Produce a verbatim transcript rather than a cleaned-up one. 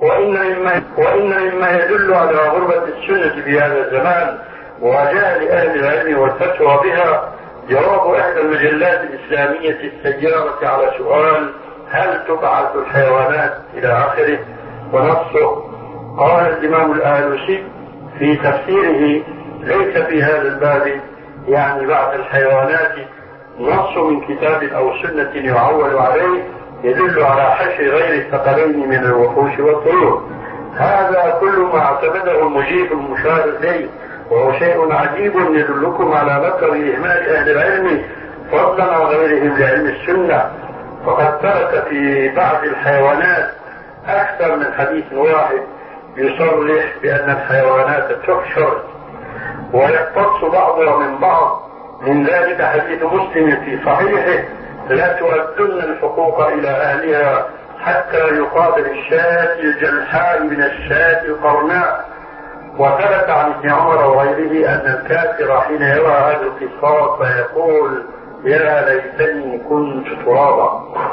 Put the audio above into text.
وإن مما, وإن مما يدل على غربة السنة في هذا الزمان وجهل أهل العلم والفتوى بها جواب إحدى المجلات الإسلامية السيارة على سؤال هل تبعث الحيوانات إلى آخره، ونصه قال الإمام الآلوسي في تفسيره ليس في هذا الباب يعني بعث الحيوانات نص من كتاب أو سنة يعول عليه يدل على حشر غير الثقلين من الوحوش والطيور. هذا كل ما اعتمده المجيب المشار إليه، وهو شيء عجيب يدلكم على نكر إهمال أهل العلم فضلا عن غيرهم لعلم السنة. فقد ترك في بعض الحيوانات أكثر من حديث واحد يصرح بأن الحيوانات تحشر ويقتص بعضها من بعض. من ذلك حديث مسلم في صحيحه لا تؤدن الحقوق إلى أهلها حتى يقابل الشاة الجلحاء من الشاة القرناء. وثبت عن ابن عمر وغيره أن الكافر حين يرى هذا القصاص فيقول يا ليتني كنت ترابا.